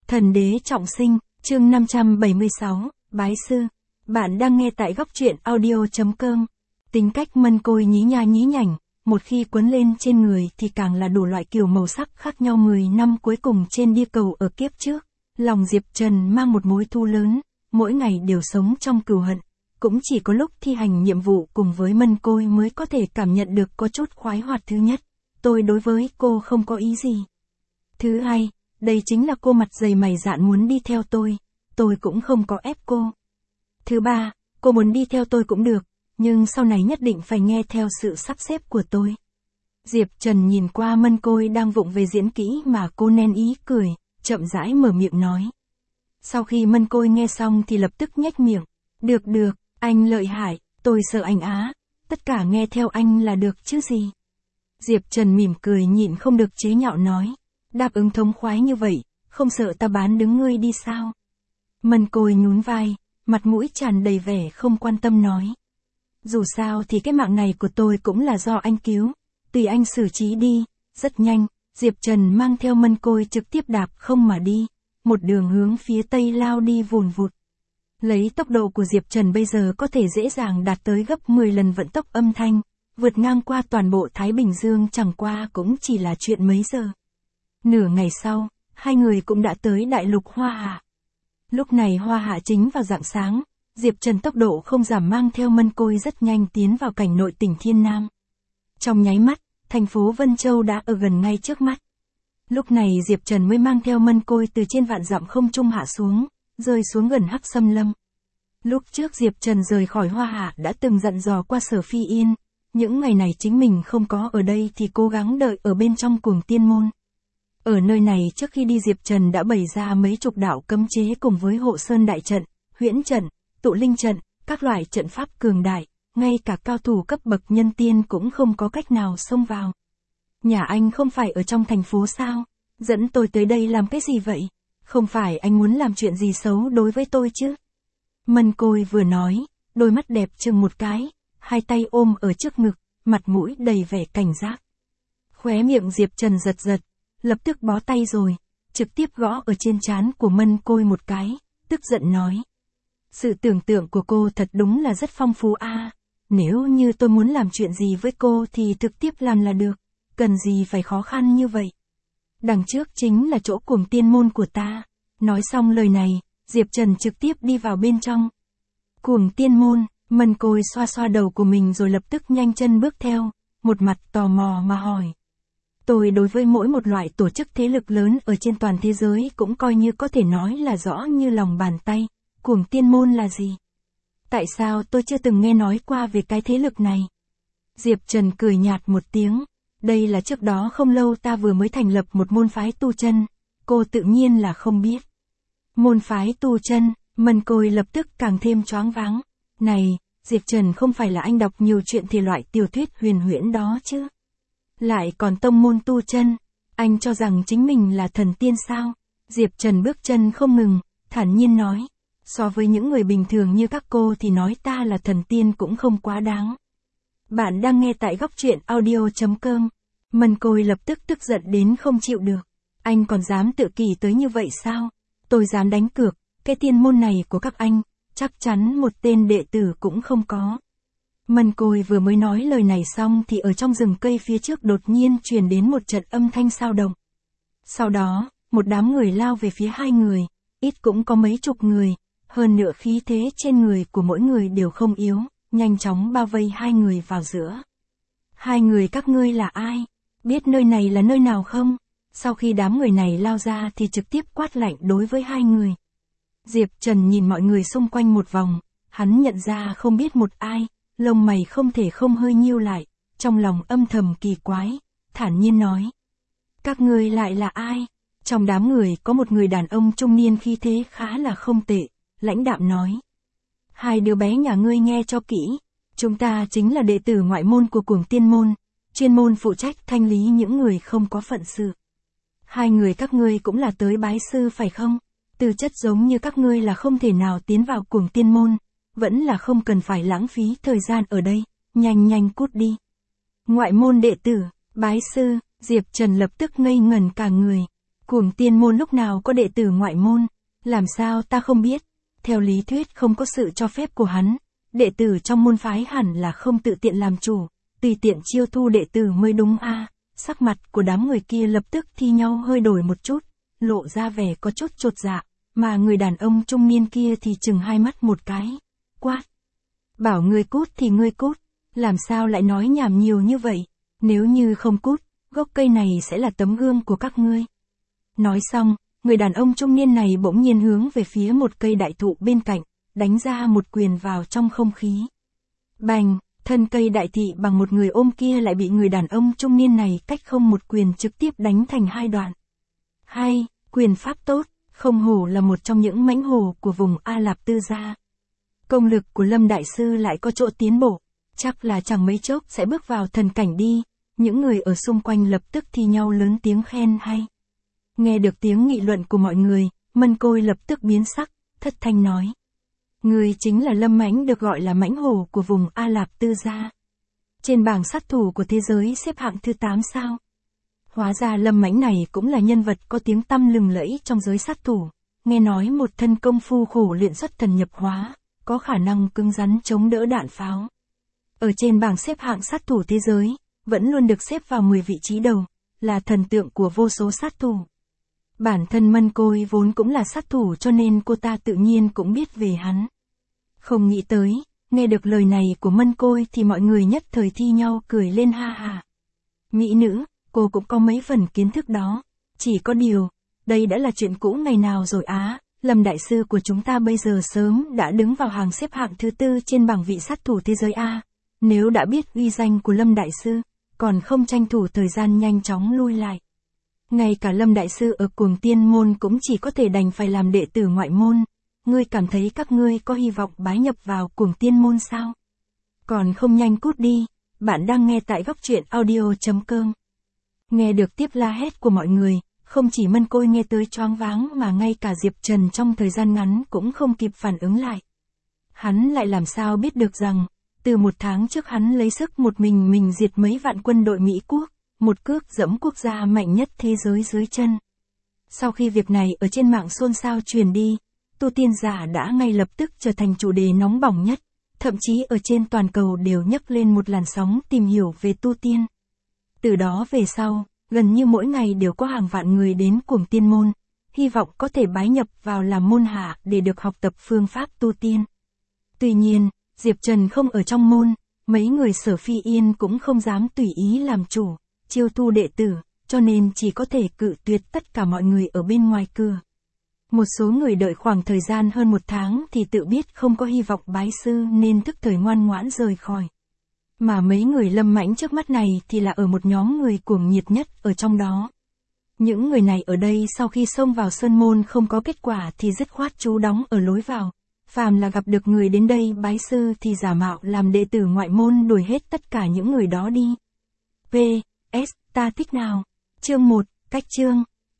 Thần đế trọng sinh, chương 576, bái sư. Bạn đang nghe tại góc truyện audio.com. Tính cách Mân Côi nhí nha nhí nhảnh, một khi quấn lên trên người thì càng là đủ loại kiểu màu sắc khác nhau. 10 năm cuối cùng trên địa cầu ở kiếp trước, lòng Diệp Trần mang một mối thù lớn, mỗi ngày đều sống trong cừu hận. Cũng chỉ có lúc thi hành nhiệm vụ cùng với Mân Côi mới có thể cảm nhận được có chút khoái hoạt. Thứ nhất, tôi đối với cô không có ý gì. Thứ hai, đây chính là cô mặt dày mày dạn muốn đi theo tôi cũng không có ép cô. Thứ ba, cô muốn đi theo tôi cũng được, nhưng sau này nhất định phải nghe theo sự sắp xếp của tôi. Diệp Trần nhìn qua Mân Côi đang vụng về diễn kỹ mà cô nén ý cười, chậm rãi mở miệng nói. Sau khi Mân Côi nghe xong thì lập tức nhếch miệng. Được, anh lợi hại, tôi sợ anh á, tất cả nghe theo anh là được chứ gì. Diệp Trần mỉm cười nhịn không được chế nhạo nói. Đáp ứng thống khoái như vậy, không sợ ta bán đứng ngươi đi sao? Mân Côi nhún vai, mặt mũi tràn đầy vẻ không quan tâm nói. Dù sao thì cái mạng này của tôi cũng là do anh cứu, tùy anh xử trí đi. Rất nhanh, Diệp Trần mang theo Mân Côi trực tiếp đạp không mà đi, một đường hướng phía tây lao đi vùn vụt. Lấy tốc độ của Diệp Trần bây giờ có thể dễ dàng đạt tới gấp 10 lần vận tốc âm thanh, vượt ngang qua toàn bộ Thái Bình Dương chẳng qua cũng chỉ là chuyện mấy giờ. Nửa ngày sau, hai người cũng đã tới đại lục Hoa Hạ. Lúc này Hoa Hạ chính vào rạng sáng, Diệp Trần tốc độ không giảm mang theo Mân Côi rất nhanh tiến vào cảnh nội tỉnh Thiên Nam. Trong nháy mắt, thành phố Vân Châu đã ở gần ngay trước mắt. Lúc này Diệp Trần mới mang theo Mân Côi từ trên vạn dặm không trung hạ xuống, rơi xuống gần Hắc Xâm Lâm. Lúc trước Diệp Trần rời khỏi Hoa Hạ đã từng dặn dò qua Sở Phi Yên, những ngày này chính mình không có ở đây thì cố gắng đợi ở bên trong Cuồng Tiên Môn. Ở nơi này trước khi đi Diệp Trần đã bày ra mấy chục đạo cấm chế cùng với hộ sơn đại trận, huyễn trận, tụ linh trận, các loại trận pháp cường đại, ngay cả cao thủ cấp bậc nhân tiên cũng không có cách nào xông vào. Nhà anh không phải ở trong thành phố sao? Dẫn tôi tới đây làm cái gì vậy? Không phải anh muốn làm chuyện gì xấu đối với tôi chứ? Mân Côi vừa nói, đôi mắt đẹp chừng một cái, hai tay ôm ở trước ngực, mặt mũi đầy vẻ cảnh giác. Khóe miệng Diệp Trần giật giật, lập tức bó tay rồi, trực tiếp gõ ở trên trán của Mân Côi một cái, tức giận nói. Sự tưởng tượng của cô thật đúng là rất phong phú a. Nếu như tôi muốn làm chuyện gì với cô thì trực tiếp làm là được, cần gì phải khó khăn như vậy. Đằng trước chính là chỗ Cuồng Tiên Môn của ta. Nói xong lời này, Diệp Trần trực tiếp đi vào bên trong. Cuồng Tiên Môn, Mân Côi xoa xoa đầu của mình rồi lập tức nhanh chân bước theo, một mặt tò mò mà hỏi. Tôi đối với mỗi một loại tổ chức thế lực lớn ở trên toàn thế giới cũng coi như có thể nói là rõ như lòng bàn tay. Cuồng Tiên Môn là gì? Tại sao tôi chưa từng nghe nói qua về cái thế lực này? Diệp Trần cười nhạt một tiếng. Đây là trước đó không lâu ta vừa mới thành lập một môn phái tu chân, cô tự nhiên là không biết. Môn phái tu chân, Mân Côi lập tức càng thêm choáng váng. Này, Diệp Trần không phải là anh đọc nhiều chuyện thể loại tiểu thuyết huyền huyễn đó chứ? Lại còn tông môn tu chân, anh cho rằng chính mình là thần tiên sao? Diệp Trần bước chân không ngừng, thản nhiên nói. So với những người bình thường như các cô thì nói ta là thần tiên cũng không quá đáng. Bạn đang nghe tại góc truyện audio.com. Mân Côi lập tức tức giận đến không chịu được. Anh còn dám tự kỷ tới như vậy sao? Tôi dám đánh cược, cái tiên môn này của các anh, chắc chắn một tên đệ tử cũng không có. Mân Côi vừa mới nói lời này xong thì ở trong rừng cây phía trước đột nhiên truyền đến một trận âm thanh sao động. Sau đó, một đám người lao về phía hai người, ít cũng có mấy chục người, hơn nữa khí thế trên người của mỗi người đều không yếu, nhanh chóng bao vây hai người vào giữa. Hai người các ngươi là ai? Biết nơi này là nơi nào không? Sau khi đám người này lao ra thì trực tiếp quát lạnh đối với hai người. Diệp Trần nhìn mọi người xung quanh một vòng, hắn nhận ra không biết một ai, lông mày không thể không hơi nhíu lại, trong lòng âm thầm kỳ quái, thản nhiên nói. Các ngươi lại là ai? Trong đám người có một người đàn ông trung niên khí thế khá là không tệ, lãnh đạm nói. Hai đứa bé nhà ngươi nghe cho kỹ, chúng ta chính là đệ tử ngoại môn của Cuồng Tiên Môn, chuyên môn phụ trách thanh lý những người không có phận sự. Hai người các ngươi cũng là tới bái sư phải không? Tư chất giống như các ngươi là không thể nào tiến vào Cuồng Tiên Môn, vẫn là không cần phải lãng phí thời gian ở đây, nhanh cút đi. Ngoại môn đệ tử, bái sư, Diệp Trần lập tức ngây ngẩn cả người. Cuồng tiên môn lúc nào có đệ tử ngoại môn, làm sao ta không biết, theo lý thuyết không có sự cho phép của hắn, đệ tử trong môn phái hẳn là không tự tiện làm chủ, tùy tiện chiêu thu đệ tử mới đúng a. Sắc mặt của đám người kia lập tức thi nhau hơi đổi một chút, lộ ra vẻ có chút chột dạ, mà người đàn ông trung niên kia thì chừng hai mắt một cái, quát. Bảo ngươi cút thì ngươi cút, làm sao lại nói nhảm nhiều như vậy, nếu như không cút, gốc cây này sẽ là tấm gương của các ngươi. Nói xong, người đàn ông trung niên này bỗng nhiên hướng về phía một cây đại thụ bên cạnh, đánh ra một quyền vào trong không khí. Bành, thân cây đại thụ bằng một người ôm kia lại bị người đàn ông trung niên này cách không một quyền trực tiếp đánh thành hai đoạn. Hay, quyền pháp tốt, không hổ là một trong những mãnh hổ của vùng A Lạp Tư gia. Công lực của Lâm Đại Sư lại có chỗ tiến bộ, chắc là chẳng mấy chốc sẽ bước vào thần cảnh đi, những người ở xung quanh lập tức thi nhau lớn tiếng khen hay. Nghe được tiếng nghị luận của mọi người, Mân Côi lập tức biến sắc, thất thanh nói. Người chính là Lâm Mãnh được gọi là mãnh hổ của vùng A Lạp Tư gia. Trên bảng sát thủ của thế giới xếp hạng thứ 8 sao? Hóa ra Lâm Mãnh này cũng là nhân vật có tiếng tăm lừng lẫy trong giới sát thủ, nghe nói một thân công phu khổ luyện xuất thần nhập hóa, có khả năng cứng rắn chống đỡ đạn pháo. Ở trên bảng xếp hạng sát thủ thế giới, vẫn luôn được xếp vào 10 vị trí đầu, là thần tượng của vô số sát thủ. Bản thân Mân Côi vốn cũng là sát thủ cho nên cô ta tự nhiên cũng biết về hắn. Không nghĩ tới, nghe được lời này của Mân Côi thì mọi người nhất thời thi nhau cười lên ha ha. Mỹ nữ, cô cũng có mấy phần kiến thức đó. Chỉ có điều, đây đã là chuyện cũ ngày nào rồi á, Lâm Đại Sư của chúng ta bây giờ sớm đã đứng vào hàng xếp hạng thứ 4 trên bảng vị sát thủ thế giới A. Nếu đã biết uy danh của Lâm Đại Sư, còn không tranh thủ thời gian nhanh chóng lui lại. Ngay cả Lâm Đại Sư ở Cuồng Tiên môn cũng chỉ có thể đành phải làm đệ tử ngoại môn. Ngươi cảm thấy các ngươi có hy vọng bái nhập vào Cuồng Tiên môn sao? Còn không nhanh cút đi, bạn đang nghe tại góc truyện audio.com. Nghe được tiếp la hét của mọi người, không chỉ Mân Côi nghe tới choáng váng mà ngay cả Diệp Trần trong thời gian ngắn cũng không kịp phản ứng lại. Hắn lại làm sao biết được rằng, từ một tháng trước hắn lấy sức một mình diệt mấy vạn quân đội Mỹ quốc, một cước dẫm quốc gia mạnh nhất thế giới dưới chân. Sau khi việc này ở trên mạng xôn xao truyền đi, tu tiên giả đã ngay lập tức trở thành chủ đề nóng bỏng nhất, thậm chí ở trên toàn cầu đều nhấc lên một làn sóng tìm hiểu về tu tiên. Từ đó về sau, gần như mỗi ngày đều có hàng vạn người đến Cuồng Tiên môn, hy vọng có thể bái nhập vào làm môn hạ để được học tập phương pháp tu tiên. Tuy nhiên, Diệp Trần không ở trong môn, mấy người Sở Phi Yên cũng không dám tùy ý làm chủ, chiêu thu đệ tử, cho nên chỉ có thể cự tuyệt tất cả mọi người ở bên ngoài cửa. Một số người đợi khoảng thời gian hơn một tháng thì tự biết không có hy vọng bái sư nên thức thời ngoan ngoãn rời khỏi. Mà mấy người Lâm Mãnh trước mắt này thì là ở một nhóm người cuồng nhiệt nhất ở trong đó. Những người này ở đây sau khi xông vào sơn môn không có kết quả thì dứt khoát trú đóng ở lối vào. Phàm là gặp được người đến đây bái sư thì giả mạo làm đệ tử ngoại môn đuổi hết tất cả những người đó đi. V.S. Ta thích nào? Chương 1, cách chương.